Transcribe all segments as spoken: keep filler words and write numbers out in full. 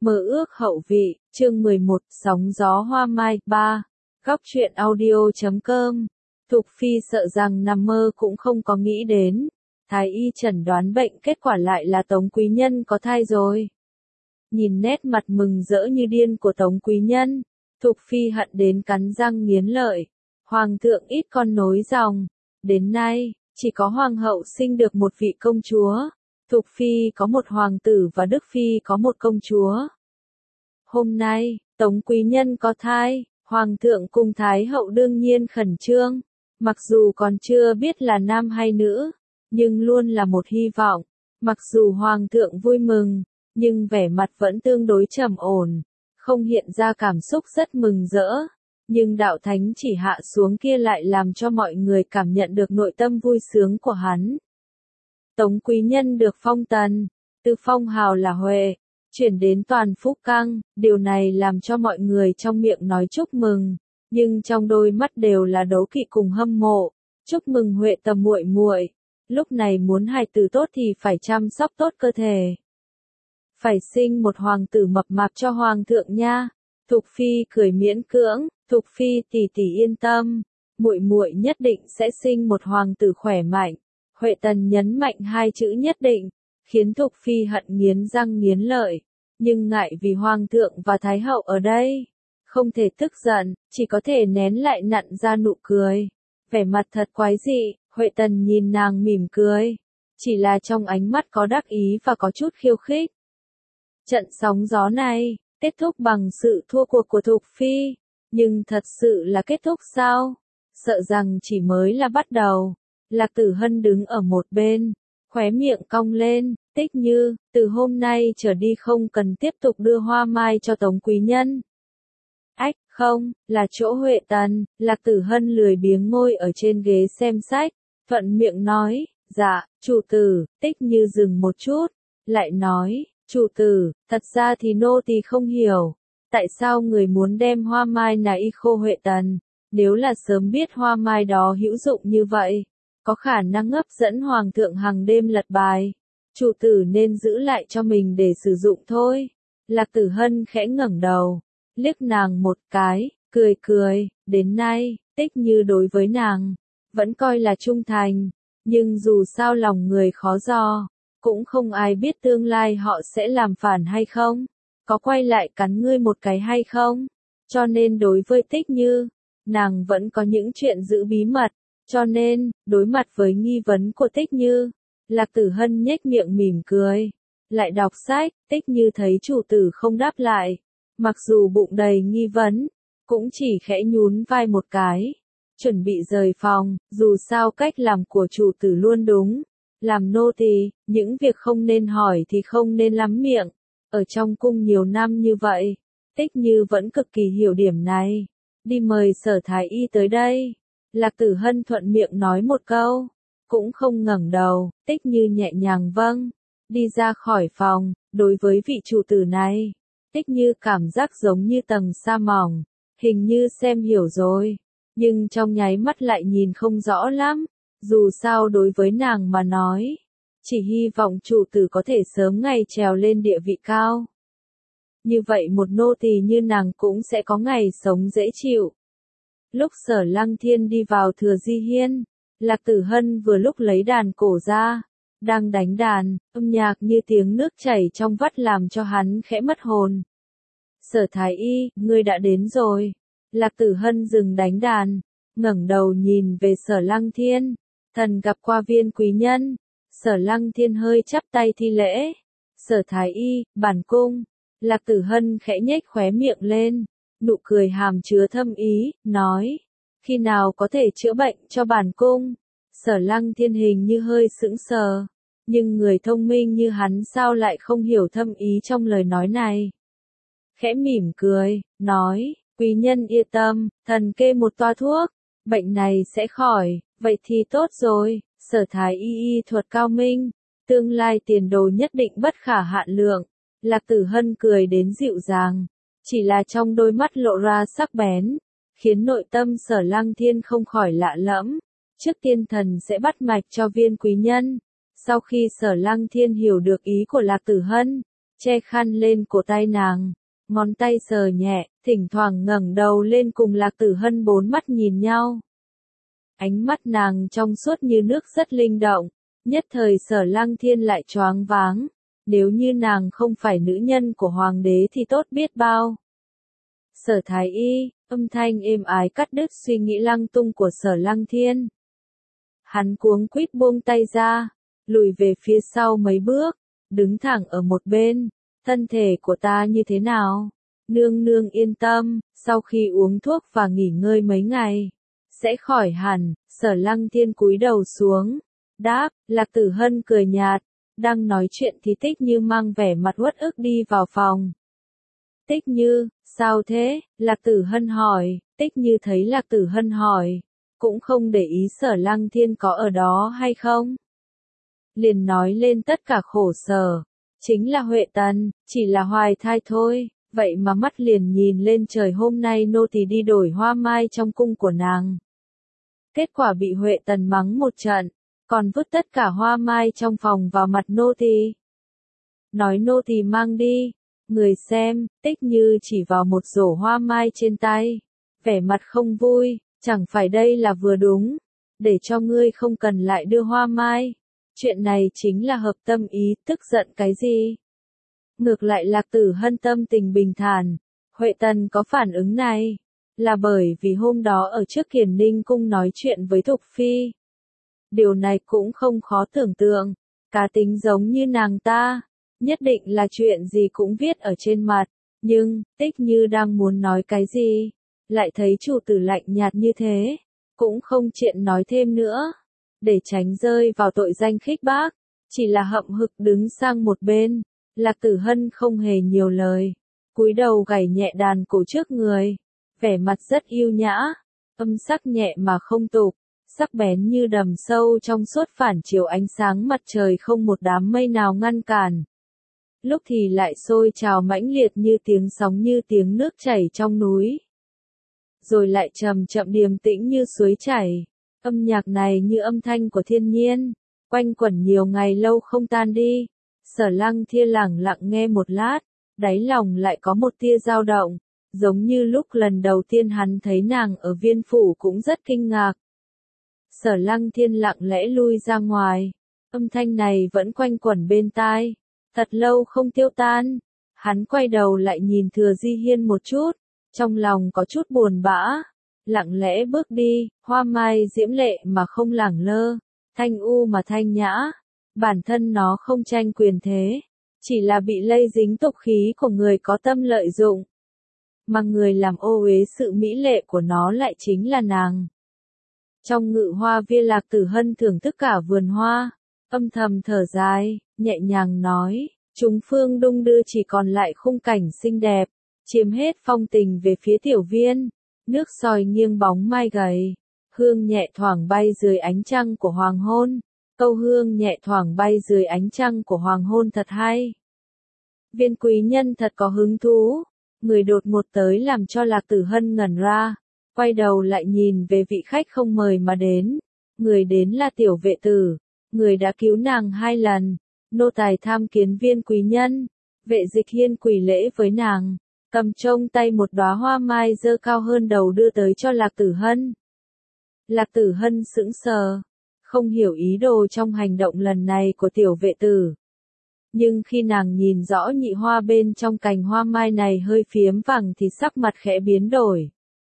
Mơ ước hậu vị, chương mười một, sóng gió hoa mai, ba. Góc truyện audio chấm com. Thục Phi sợ rằng nằm mơ cũng không có nghĩ đến. Thái y chẩn đoán bệnh, kết quả lại là Tống Quý Nhân có thai rồi. Nhìn nét mặt mừng rỡ như điên của Tống Quý Nhân, Thục Phi hận đến cắn răng nghiến lợi. Hoàng thượng ít con nối dòng. Đến nay, chỉ có Hoàng hậu sinh được một vị công chúa. Thục Phi có một hoàng tử và Đức Phi có một công chúa. Hôm nay, Tống Quý Nhân có thai, Hoàng thượng cùng Thái hậu đương nhiên khẩn trương. Mặc dù còn chưa biết là nam hay nữ, nhưng luôn là một hy vọng. Mặc dù Hoàng thượng vui mừng, nhưng vẻ mặt vẫn tương đối trầm ổn, không hiện ra cảm xúc rất mừng rỡ. Nhưng đạo thánh chỉ hạ xuống kia lại làm cho mọi người cảm nhận được nội tâm vui sướng của hắn. Tống Quý Nhân được phong tần, từ phong hào là Huệ, chuyển đến toàn Phúc Căng, điều này làm cho mọi người trong miệng nói chúc mừng, nhưng trong đôi mắt đều là đố kỵ cùng hâm mộ. Chúc mừng Huệ tầm muội muội, lúc này muốn hài tử tốt thì phải chăm sóc tốt cơ thể. Phải sinh một hoàng tử mập mạp cho hoàng thượng nha. Thục Phi cười miễn cưỡng, Thục Phi tỷ tỷ yên tâm, muội muội nhất định sẽ sinh một hoàng tử khỏe mạnh. Huệ Tần nhấn mạnh hai chữ nhất định, khiến Thục Phi hận nghiến răng nghiến lợi, nhưng ngại vì Hoàng thượng và Thái hậu ở đây, không thể tức giận, chỉ có thể nén lại nặn ra nụ cười. Vẻ mặt thật quái dị, Huệ Tần nhìn nàng mỉm cười, chỉ là trong ánh mắt có đắc ý và có chút khiêu khích. Trận sóng gió này, kết thúc bằng sự thua cuộc của Thục Phi, nhưng thật sự là kết thúc sao? Sợ rằng chỉ mới là bắt đầu. Lạc Tử Hân đứng ở một bên, khóe miệng cong lên, Tích Như, từ hôm nay trở đi không cần tiếp tục đưa hoa mai cho Tống Quý Nhân. Ách, không, là chỗ Huệ Tần. Lạc Tử Hân lười biếng ngồi ở trên ghế xem sách, thuận miệng nói, dạ, chủ tử. Tích Như dừng một chút, lại nói, chủ tử, thật ra thì nô tỳ không hiểu, tại sao người muốn đem hoa mai nài khô Huệ Tần, nếu là sớm biết hoa mai đó hữu dụng như vậy, có khả năng hấp dẫn Hoàng thượng hàng đêm lật bài, chủ tử nên giữ lại cho mình để sử dụng thôi. Lạc Tử Hân khẽ ngẩng đầu, liếc nàng một cái, cười cười, đến nay, Tích Như đối với nàng, vẫn coi là trung thành, nhưng dù sao lòng người khó dò, cũng không ai biết tương lai họ sẽ làm phản hay không, có quay lại cắn ngươi một cái hay không, cho nên đối với Tích Như, nàng vẫn có những chuyện giữ bí mật. Cho nên, đối mặt với nghi vấn của Tích Như, Lạc Tử Hân nhếch miệng mỉm cười, lại đọc sách. Tích Như thấy chủ tử không đáp lại, mặc dù bụng đầy nghi vấn, cũng chỉ khẽ nhún vai một cái, chuẩn bị rời phòng. Dù sao cách làm của chủ tử luôn đúng, làm nô tỳ, những việc không nên hỏi thì không nên lắm miệng. Ở trong cung nhiều năm như vậy, Tích Như vẫn cực kỳ hiểu điểm này. Đi mời Sở Thái y tới đây. Lạc Tử Hân thuận miệng nói một câu, cũng không ngẩng đầu. Tích Như nhẹ nhàng vâng, đi ra khỏi phòng. Đối với vị chủ tử này, Tích Như cảm giác giống như tầng sa mỏng, hình như xem hiểu rồi, nhưng trong nháy mắt lại nhìn không rõ lắm. Dù sao đối với nàng mà nói, chỉ hy vọng chủ tử có thể sớm ngày trèo lên địa vị cao. Như vậy một nô tỳ như nàng cũng sẽ có ngày sống dễ chịu. Lúc Sở Lăng Thiên đi vào Thừa Di Hiên, Lạc Tử Hân vừa lúc lấy đàn cổ ra, đang đánh đàn, âm nhạc như tiếng nước chảy trong vắt làm cho hắn khẽ mất hồn. Sở Thái y, ngươi đã đến rồi. Lạc Tử Hân dừng đánh đàn, ngẩng đầu nhìn về Sở Lăng Thiên, thần gặp qua Viên quý nhân. Sở Lăng Thiên hơi chắp tay thi lễ. Sở Thái y, bản cung. Lạc Tử Hân khẽ nhếch khóe miệng lên, nụ cười hàm chứa thâm ý, nói, khi nào có thể chữa bệnh cho bản cung? Sở Lăng Thiên hình như hơi sững sờ, nhưng người thông minh như hắn sao lại không hiểu thâm ý trong lời nói này. Khẽ mỉm cười, nói, quý nhân yên tâm, thần kê một toa thuốc, bệnh này sẽ khỏi, vậy thì tốt rồi. Sở Thái y y thuật cao minh, tương lai tiền đồ nhất định bất khả hạn lượng. Lạc Tử Hân cười đến dịu dàng, chỉ là trong đôi mắt lộ ra sắc bén, khiến nội tâm Sở Lăng Thiên không khỏi lạ lẫm. Trước tiên thần sẽ bắt mạch cho Viên quý nhân. Sau khi Sở Lăng Thiên hiểu được ý của Lạc Tử Hân, che khăn lên cổ tay nàng, ngón tay sờ nhẹ, thỉnh thoảng ngẩng đầu lên cùng Lạc Tử Hân bốn mắt nhìn nhau. Ánh mắt nàng trong suốt như nước rất linh động, nhất thời Sở Lăng Thiên lại choáng váng, nếu như nàng không phải nữ nhân của hoàng đế thì tốt biết bao. Sở Thái Y, âm thanh êm ái cắt đứt suy nghĩ lăng tung của Sở Lăng Thiên. Hắn cuống quýt buông tay ra, lùi về phía sau mấy bước, đứng thẳng ở một bên, thân thể của ta như thế nào? Nương nương yên tâm, sau khi uống thuốc và nghỉ ngơi mấy ngày, sẽ khỏi hẳn. Sở Lăng Thiên cúi đầu xuống, đáp. Lạc Tử Hân cười nhạt, đang nói chuyện thì Tích Như mang vẻ mặt uất ức đi vào phòng. Tích Như, sao thế? Lạc Tử Hân hỏi. Tích Như thấy Lạc Tử Hân hỏi, cũng không để ý Sở Lăng Thiên có ở đó hay không. Liền nói lên tất cả khổ sở, chính là Huệ Tần, chỉ là hoài thai thôi, vậy mà mắt liền nhìn lên trời hôm nay nô tỳ đi đổi hoa mai trong cung của nàng. Kết quả bị Huệ Tần mắng một trận, còn vứt tất cả hoa mai trong phòng vào mặt nô tỳ. Nói nô tỳ mang đi, người xem, Tích Như chỉ vào một rổ hoa mai trên tay, vẻ mặt không vui, chẳng phải đây là vừa đúng, để cho ngươi không cần lại đưa hoa mai. Chuyện này chính là hợp tâm ý, tức giận cái gì? Ngược lại Lạc Tử Hân tâm tình bình thản, Huệ Tần có phản ứng này, là bởi vì hôm đó ở trước Kiền Ninh cung nói chuyện với Thục Phi. Điều này cũng không khó tưởng tượng, cá tính giống như nàng ta, nhất định là chuyện gì cũng viết ở trên mặt, nhưng, Tích Như đang muốn nói cái gì, lại thấy chủ tử lạnh nhạt như thế, cũng không chuyện nói thêm nữa, để tránh rơi vào tội danh khích bác, chỉ là hậm hực đứng sang một bên. Lạc Tử Hân không hề nhiều lời, cúi đầu gảy nhẹ đàn cổ trước người, vẻ mặt rất yêu nhã, âm sắc nhẹ mà không tục, sắc bén như đầm sâu trong suốt phản chiếu ánh sáng mặt trời không một đám mây nào ngăn cản. Lúc thì lại sôi trào mãnh liệt như tiếng sóng như tiếng nước chảy trong núi. Rồi lại chậm chậm điềm tĩnh như suối chảy, âm nhạc này như âm thanh của thiên nhiên, quanh quẩn nhiều ngày lâu không tan đi. Sở Lăng Thiên lẳng lặng nghe một lát, đáy lòng lại có một tia dao động, giống như lúc lần đầu tiên hắn thấy nàng ở viên phủ cũng rất kinh ngạc. Sở Lăng Thiên lặng lẽ lui ra ngoài, âm thanh này vẫn quanh quẩn bên tai, thật lâu không tiêu tan. Hắn quay đầu lại nhìn Thừa Di Hiên một chút, trong lòng có chút buồn bã, lặng lẽ bước đi, hoa mai diễm lệ mà không lẳng lơ, thanh u mà thanh nhã. Bản thân nó không tranh quyền thế, chỉ là bị lây dính tục khí của người có tâm lợi dụng. Mà người làm ô uế sự mỹ lệ của nó lại chính là nàng. Trong ngự hoa viên Lạc Tử Hân thưởng thức cả vườn hoa, âm thầm thở dài, nhẹ nhàng nói, chúng phương đung đưa chỉ còn lại khung cảnh xinh đẹp, chiếm hết phong tình về phía tiểu viên, nước soi nghiêng bóng mai gầy, hương nhẹ thoảng bay dưới ánh trăng của hoàng hôn. Câu hương nhẹ thoảng bay dưới ánh trăng của hoàng hôn thật hay. Viên quý nhân thật có hứng thú, người đột một tới làm cho Lạc Tử Hân ngẩn ra, quay đầu lại nhìn về vị khách không mời mà đến. Người đến là tiểu vệ tử, người đã cứu nàng hai lần, nô tài tham kiến viên quý nhân. Vệ Dịch Hiên quỳ lễ với nàng, cầm trong tay một đóa hoa mai dơ cao hơn đầu đưa tới cho Lạc Tử Hân. Lạc Tử Hân sững sờ, không hiểu ý đồ trong hành động lần này của tiểu vệ tử. Nhưng khi nàng nhìn rõ nhị hoa bên trong cành hoa mai này hơi phiếm vàng thì sắc mặt khẽ biến đổi.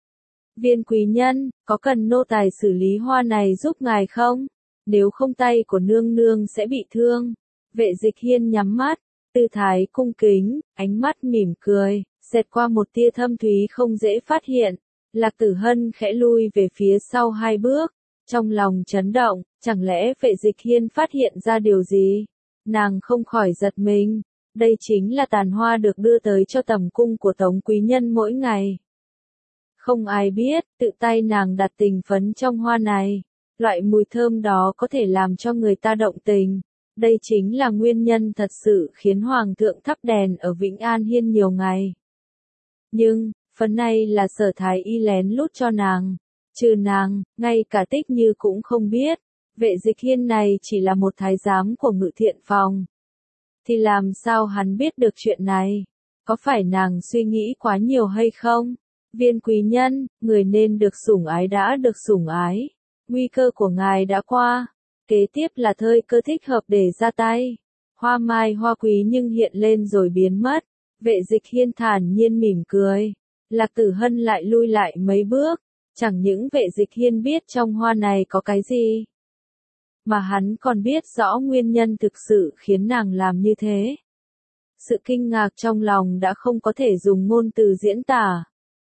Viên quý nhân, có cần nô tài xử lý hoa này giúp ngài không? Nếu không tay của nương nương sẽ bị thương. Vệ Dịch Hiên nhắm mắt, tư thái cung kính, ánh mắt mỉm cười, xẹt qua một tia thâm thúy không dễ phát hiện. Lạc Tử Hân khẽ lui về phía sau hai bước. Trong lòng chấn động, chẳng lẽ Vệ Dịch Hiên phát hiện ra điều gì? Nàng không khỏi giật mình, đây chính là tàn hoa được đưa tới cho tầm cung của Tống quý nhân mỗi ngày. Không ai biết, tự tay nàng đặt tình phấn trong hoa này, loại mùi thơm đó có thể làm cho người ta động tình. Đây chính là nguyên nhân thật sự khiến Hoàng thượng thắp đèn ở Vĩnh An Hiên nhiều ngày. Nhưng, phấn này là Sở Thái Y lén lút cho nàng. Trừ nàng, ngay cả Tích Như cũng không biết, Vệ Dịch Hiên này chỉ là một thái giám của Ngự Thiện phòng. thì làm sao hắn biết được chuyện này? Có phải nàng suy nghĩ quá nhiều hay không? Viên quý nhân, người nên được sủng ái đã được sủng ái. Nguy cơ của ngài đã qua. Kế tiếp là thời cơ thích hợp để ra tay. Hoa mai hoa quý nhưng hiện lên rồi biến mất. Vệ Dịch Hiên thản nhiên mỉm cười. Lạc Tử Hân lại lui lại mấy bước. Chẳng những Vệ Dịch Hiên biết trong hoa này có cái gì, mà hắn còn biết rõ nguyên nhân thực sự khiến nàng làm như thế. Sự kinh ngạc trong lòng đã không có thể dùng ngôn từ diễn tả.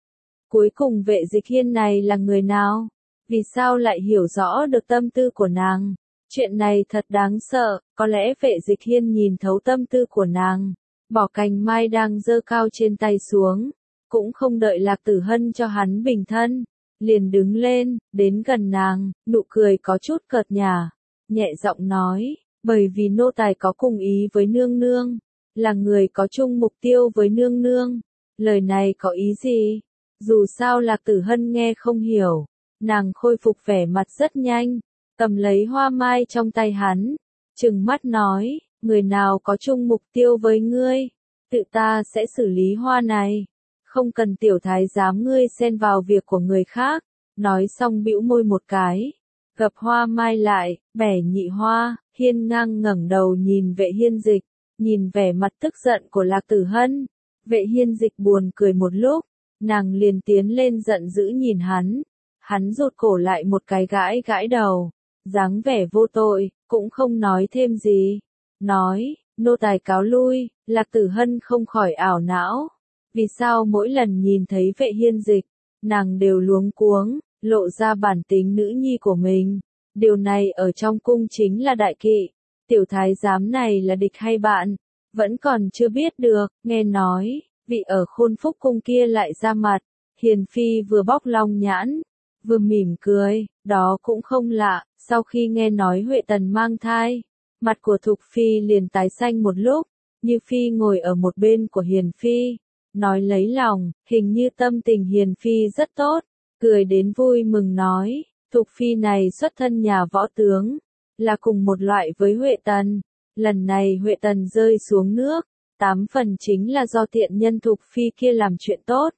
Cuối cùng Vệ Dịch Hiên này là người nào? Vì sao lại hiểu rõ được tâm tư của nàng? Chuyện này thật đáng sợ, có lẽ Vệ Dịch Hiên nhìn thấu tâm tư của nàng, bỏ cành mai đang giơ cao trên tay xuống, cũng không đợi Lạc Tử Hân cho hắn bình thân, liền đứng lên, đến gần nàng, nụ cười có chút cợt nhả, nhẹ giọng nói, bởi vì nô tài có cùng ý với nương nương, là người có chung mục tiêu với nương nương. Lời này có ý gì? Dù sao Lạc Tử Hân nghe không hiểu, nàng khôi phục vẻ mặt rất nhanh, cầm lấy hoa mai trong tay hắn, trừng mắt nói, người nào có chung mục tiêu với ngươi, tự ta sẽ xử lý hoa này, không cần tiểu thái giám ngươi xen vào việc của người khác. Nói xong bĩu môi một cái, gập hoa mai lại, bẻ nhị hoa. Hiên ngang ngẩng đầu nhìn Vệ Hiên Dịch, nhìn vẻ mặt tức giận của Lạc Tử Hân. Vệ Hiên Dịch buồn cười một lúc, nàng liền tiến lên giận dữ nhìn hắn. Hắn rụt cổ lại một cái gãi gãi đầu, dáng vẻ vô tội, cũng không nói thêm gì. Nói, nô tài cáo lui. Lạc Tử Hân không khỏi ảo não. Vì sao mỗi lần nhìn thấy Vệ Hiên Dịch, nàng đều luống cuống, lộ ra bản tính nữ nhi của mình. Điều này ở trong cung chính là đại kỵ. Tiểu thái giám này là địch hay bạn, vẫn còn chưa biết được. Nghe nói, vị ở Khôn Phúc cung kia lại ra mặt. Hiền phi vừa bóc long nhãn, vừa mỉm cười, đó cũng không lạ. Sau khi nghe nói Huệ Tần mang thai, mặt của Thục phi liền tái xanh một lúc. Như phi ngồi ở một bên của Hiền phi, nói lấy lòng, hình như tâm tình Hiền phi rất tốt, cười đến vui mừng nói, Thục phi này xuất thân nhà võ tướng, là cùng một loại với Huệ Tần. Lần này Huệ Tần rơi xuống nước, tám phần chính là do tiện nhân Thục phi kia làm chuyện tốt.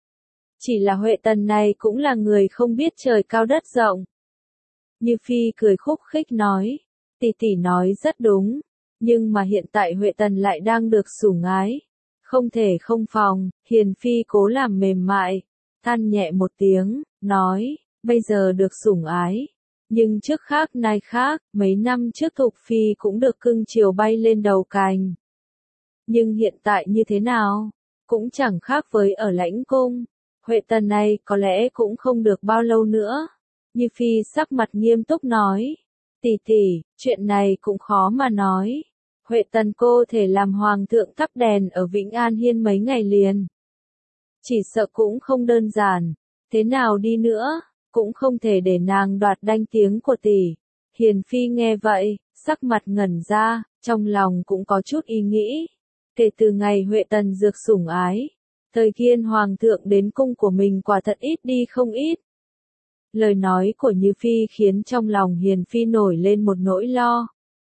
Chỉ là Huệ Tần này cũng là người không biết trời cao đất rộng. Như phi cười khúc khích nói, tỷ tỷ nói rất đúng, nhưng mà hiện tại Huệ Tần lại đang được sủng ái, không thể không phòng. Hiền phi cố làm mềm mại, than nhẹ một tiếng, nói, bây giờ được sủng ái, nhưng trước khác nay khác, mấy năm trước Thục phi cũng được cưng chiều bay lên đầu cành. Nhưng hiện tại như thế nào? Cũng chẳng khác với ở lãnh cung. Huệ Tần này có lẽ cũng không được bao lâu nữa. Như phi sắc mặt nghiêm túc nói, tỷ tỷ, chuyện này cũng khó mà nói. Huệ Tần cô thể làm hoàng thượng thắp đèn ở Vĩnh An Hiên mấy ngày liền, chỉ sợ cũng không đơn giản. Thế nào đi nữa, cũng không thể để nàng đoạt danh tiếng của tỷ. Hiền phi nghe vậy, sắc mặt ngẩn ra, trong lòng cũng có chút ý nghĩ. Kể từ ngày Huệ Tần dược sủng ái, thời kiên hoàng thượng đến cung của mình quả thật ít đi không ít. Lời nói của Như phi khiến trong lòng Hiền phi nổi lên một nỗi lo.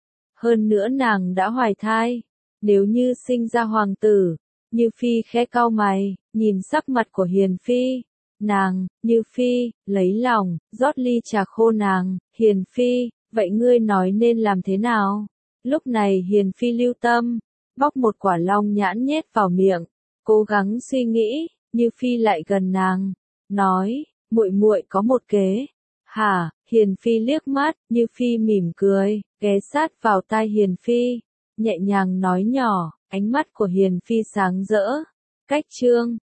Hơn nữa nàng đã hoài thai, nếu như sinh ra hoàng tử. Như phi khẽ cau mày, nhìn sắc mặt của Hiền phi. Nàng, Như phi, lấy lòng, rót ly trà khô nàng. Hiền phi, vậy ngươi nói nên làm thế nào? Lúc này Hiền phi lưu tâm, bóc một quả long nhãn nhét vào miệng, cố gắng suy nghĩ. Như phi lại gần nàng, nói, muội muội có một kế. Hả? Hiền phi liếc mắt. Như phi mỉm cười, ghé sát vào tai Hiền phi, nhẹ nhàng nói nhỏ. Ánh mắt của Hiền phi sáng rỡ. Cách chương